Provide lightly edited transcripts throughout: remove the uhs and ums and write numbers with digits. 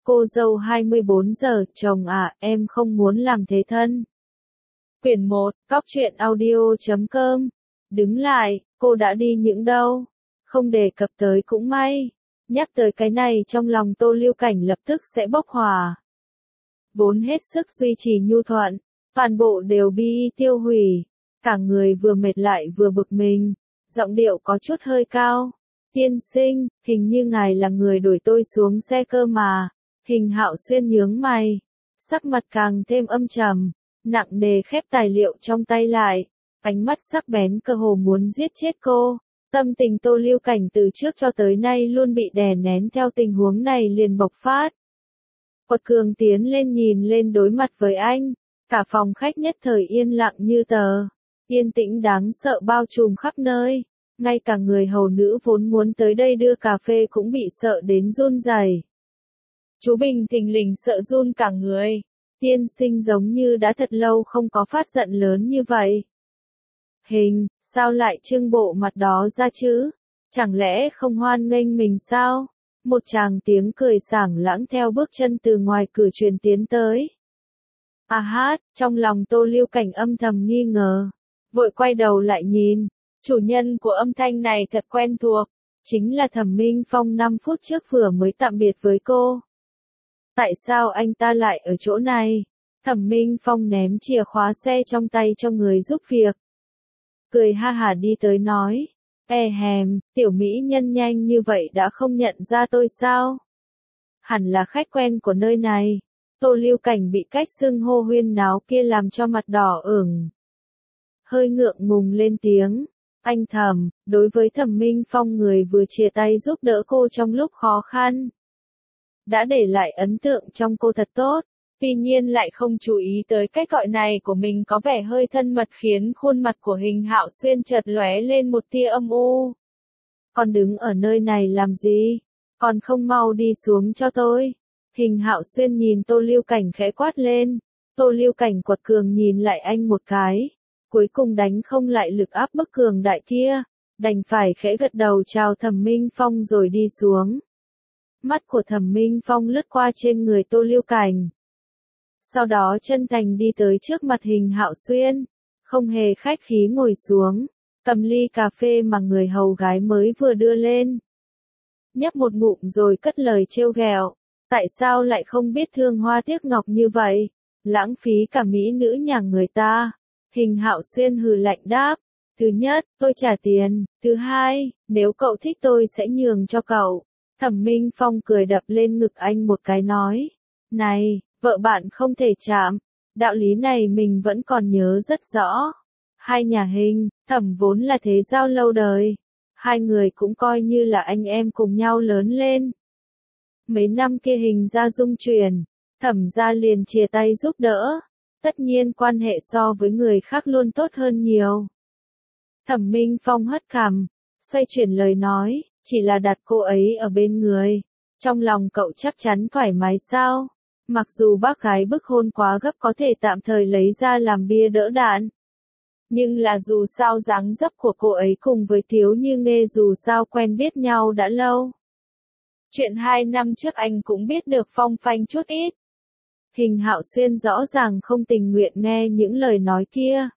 Cô dâu 24 giờ, chồng à, em không muốn làm thế thân. Quyển 1, Cóc truyện audio.com. Đứng lại, cô đã đi những đâu? Không đề cập tới cũng may. Nhắc tới cái này trong lòng Tô Lưu Cảnh lập tức sẽ bốc hỏa. Vốn hết sức duy trì nhu thuận, toàn bộ đều bị tiêu hủy. Cả người vừa mệt lại vừa bực mình, giọng điệu có chút hơi cao. Tiên sinh, hình như ngài là người đuổi tôi xuống xe cơ mà. Hình Hạo Xuyên nhướng mày, sắc mặt càng thêm âm trầm, nặng nề khép tài liệu trong tay lại, ánh mắt sắc bén cơ hồ muốn giết chết cô. Tâm tình Tô Lưu Cảnh từ trước cho tới nay luôn bị đè nén, theo tình huống này liền bộc phát. Quật Cường tiến lên nhìn lên đối mặt với anh, cả phòng khách nhất thời yên lặng như tờ, yên tĩnh đáng sợ bao trùm khắp nơi, ngay cả người hầu nữ vốn muốn tới đây đưa cà phê cũng bị sợ đến run rẩy. Chú Bình thình lình sợ run cả người, tiên sinh giống như đã thật lâu không có phát giận lớn như vậy. Hình, sao lại trưng bộ mặt đó ra chứ? Chẳng lẽ không hoan nghênh mình sao? Một tràng tiếng cười sảng lãng theo bước chân từ ngoài cửa truyền tiến tới. À hát, trong lòng Tô Lưu Cảnh âm thầm nghi ngờ, vội quay đầu lại nhìn, chủ nhân của âm thanh này thật quen thuộc, chính là Thẩm Minh Phong 5 phút trước vừa mới tạm biệt với cô. Tại sao anh ta lại ở chỗ này? Thẩm Minh Phong ném chìa khóa xe trong tay cho người giúp việc. Cười ha hả đi tới nói, hèm, tiểu mỹ nhân nhanh như vậy đã không nhận ra tôi sao? Hẳn là khách quen của nơi này. Tô Lưu Cảnh bị cách xưng hô huyên náo kia làm cho mặt đỏ ửng. Hơi ngượng ngùng lên tiếng, anh Thẩm, đối với Thẩm Minh Phong người vừa chia tay giúp đỡ cô trong lúc khó khăn, đã để lại ấn tượng trong cô thật tốt, tuy nhiên lại không chú ý tới cách gọi này của mình có vẻ hơi thân mật, khiến khuôn mặt của Hình Hạo Xuyên chợt lóe lên một tia âm u. Còn đứng ở nơi này làm gì? Còn không mau đi xuống cho tôi. Hình Hạo Xuyên nhìn Tô Lưu Cảnh khẽ quát lên. Tô Lưu Cảnh Quật Cường nhìn lại anh một cái, cuối cùng đánh không lại lực áp bức cường đại kia, đành phải khẽ gật đầu chào Thẩm Minh Phong rồi đi xuống. Mắt của Thẩm Minh Phong lướt qua trên người Tô Lưu Cảnh, sau đó chân thành đi tới trước mặt Hình Hạo Xuyên, không hề khách khí ngồi xuống, cầm ly cà phê mà người hầu gái mới vừa đưa lên. Nhấp một ngụm rồi cất lời trêu ghẹo, tại sao lại không biết thương hoa tiếc ngọc như vậy, lãng phí cả mỹ nữ nhà người ta. Hình Hạo Xuyên hừ lạnh đáp, thứ nhất, tôi trả tiền, thứ hai, nếu cậu thích tôi sẽ nhường cho cậu. Thẩm Minh Phong cười đập lên ngực anh một cái nói, này, vợ bạn không thể chạm, đạo lý này mình vẫn còn nhớ rất rõ. Hai nhà Hình, Thẩm vốn là thế giao lâu đời, hai người cũng coi như là anh em cùng nhau lớn lên. Mấy năm kia Hình gia dung chuyển, Thẩm gia liền chia tay giúp đỡ, tất nhiên quan hệ so với người khác luôn tốt hơn nhiều. Thẩm Minh Phong hất cằm, xoay chuyển lời nói, chỉ là đặt cô ấy ở bên người, trong lòng cậu chắc chắn thoải mái sao? Mặc dù bác gái bức hôn quá gấp có thể tạm thời lấy ra làm bia đỡ đạn, nhưng là dù sao dáng dấp của cô ấy cùng với Thiếu Như Nghê dù sao quen biết nhau đã lâu. Chuyện 2 năm trước anh cũng biết được phong phanh chút ít. Hình Hạo Xuyên rõ ràng không tình nguyện nghe những lời nói kia.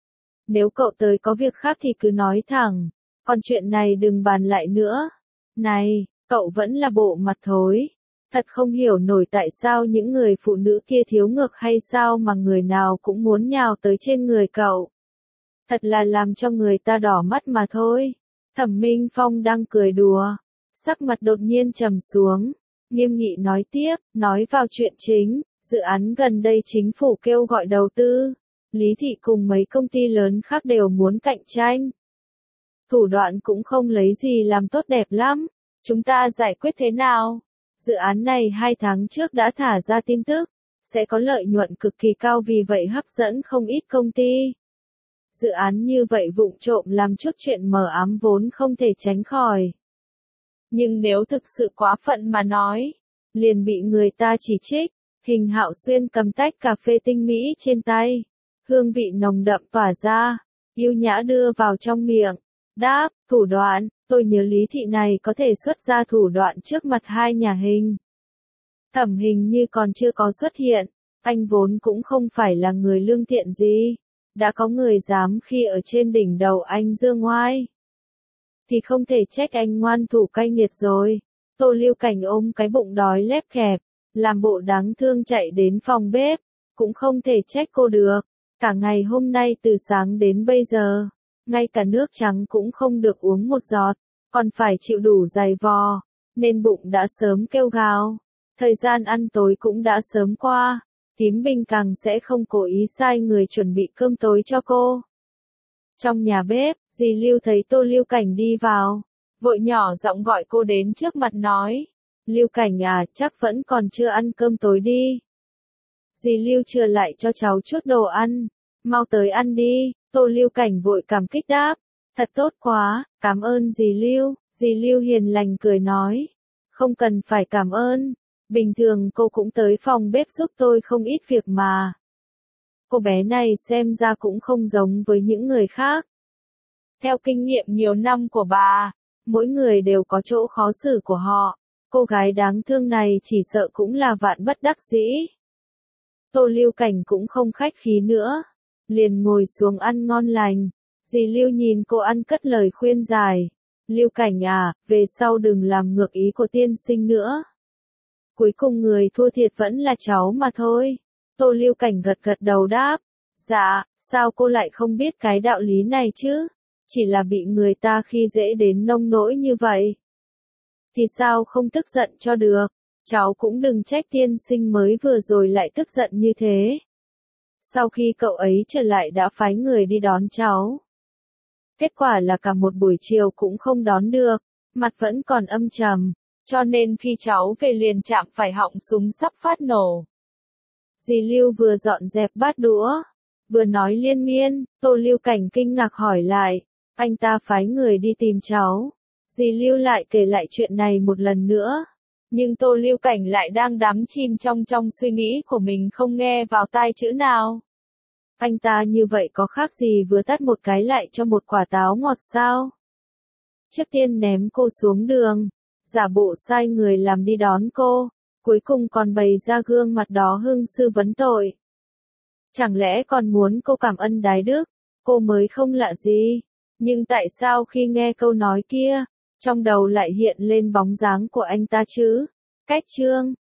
Nếu cậu tới có việc khác thì cứ nói thẳng, còn chuyện này đừng bàn lại nữa. Này, cậu vẫn là bộ mặt thối. Thật không hiểu nổi tại sao những người phụ nữ kia thiếu ngược hay sao mà người nào cũng muốn nhào tới trên người cậu. Thật là làm cho người ta đỏ mắt mà thôi. Thẩm Minh Phong đang cười đùa, sắc mặt đột nhiên trầm xuống, nghiêm nghị nói tiếp, nói vào chuyện chính, dự án gần đây chính phủ kêu gọi đầu tư, Lý Thị cùng mấy công ty lớn khác đều muốn cạnh tranh. Thủ đoạn cũng không lấy gì làm tốt đẹp lắm, chúng ta giải quyết thế nào? Dự án này 2 tháng trước đã thả ra tin tức, sẽ có lợi nhuận cực kỳ cao, vì vậy hấp dẫn không ít công ty. Dự án như vậy vụng trộm làm chút chuyện mờ ám vốn không thể tránh khỏi. Nhưng nếu thực sự quá phận mà nói, liền bị người ta chỉ trích. Hình Hạo Xuyên cầm tách cà phê tinh mỹ trên tay, hương vị nồng đậm tỏa ra, yêu nhã đưa vào trong miệng, đáp, thủ đoạn, tôi nhớ Lý Thị này có thể xuất ra thủ đoạn trước mặt hai nhà Hình. Thẩm hình như còn chưa có xuất hiện, anh vốn cũng không phải là người lương thiện gì. Đã có người dám khi ở trên đỉnh đầu anh giương oai, thì không thể trách anh ngoan thủ cay nghiệt rồi. Tô Lưu Cảnh ôm cái bụng đói lép kẹp, làm bộ đáng thương chạy đến phòng bếp, cũng không thể trách cô được. Cả ngày hôm nay từ sáng đến bây giờ, ngay cả nước trắng cũng không được uống một giọt, còn phải chịu đủ dày vò, nên bụng đã sớm kêu gào. Thời gian ăn tối cũng đã sớm qua, Tím Bình càng sẽ không cố ý sai người chuẩn bị cơm tối cho cô. Trong nhà bếp, dì Lưu thấy Tô Lưu Cảnh đi vào, vội nhỏ giọng gọi cô đến trước mặt nói. Lưu Cảnh à, chắc vẫn còn chưa ăn cơm tối đi. Dì Lưu chừa lại cho cháu chút đồ ăn, mau tới ăn đi. Tô Lưu Cảnh vội cảm kích đáp. Thật tốt quá, cảm ơn dì Lưu. Dì Lưu hiền lành cười nói. Không cần phải cảm ơn, bình thường cô cũng tới phòng bếp giúp tôi không ít việc mà. Cô bé này xem ra cũng không giống với những người khác. Theo kinh nghiệm nhiều năm của bà, mỗi người đều có chỗ khó xử của họ. Cô gái đáng thương này chỉ sợ cũng là vạn bất đắc dĩ. Tô Lưu Cảnh cũng không khách khí nữa, liền ngồi xuống ăn ngon lành. Dì Lưu nhìn cô ăn cất lời khuyên giải. Lưu Cảnh à, về sau đừng làm ngược ý của tiên sinh nữa. Cuối cùng người thua thiệt vẫn là cháu mà thôi. Tô Lưu Cảnh gật gật đầu đáp. Dạ, sao cô lại không biết cái đạo lý này chứ? Chỉ là bị người ta khi dễ đến nông nỗi như vậy. Thì sao không tức giận cho được? Cháu cũng đừng trách tiên sinh mới vừa rồi lại tức giận như thế. Sau khi cậu ấy trở lại đã phái người đi đón cháu. Kết quả là cả một buổi chiều cũng không đón được, mặt vẫn còn âm trầm, cho nên khi cháu về liền chạm phải họng súng sắp phát nổ. Dì Lưu vừa dọn dẹp bát đũa, vừa nói liên miên. Tô Lưu Cảnh kinh ngạc hỏi lại, anh ta phái người đi tìm cháu. Dì Lưu lại kể lại chuyện này một lần nữa, nhưng Tô Lưu Cảnh lại đang đắm chìm trong suy nghĩ của mình không nghe vào tai chữ nào. Anh ta như vậy có khác gì vừa tát một cái lại cho một quả táo ngọt sao? Trước tiên ném cô xuống đường, giả bộ sai người làm đi đón cô, cuối cùng còn bày ra gương mặt đó hưng sư vấn tội. Chẳng lẽ còn muốn cô cảm ơn đái đức, cô mới không lạ gì. Nhưng tại sao khi nghe câu nói kia, trong đầu lại hiện lên bóng dáng của anh ta chứ? Cách chương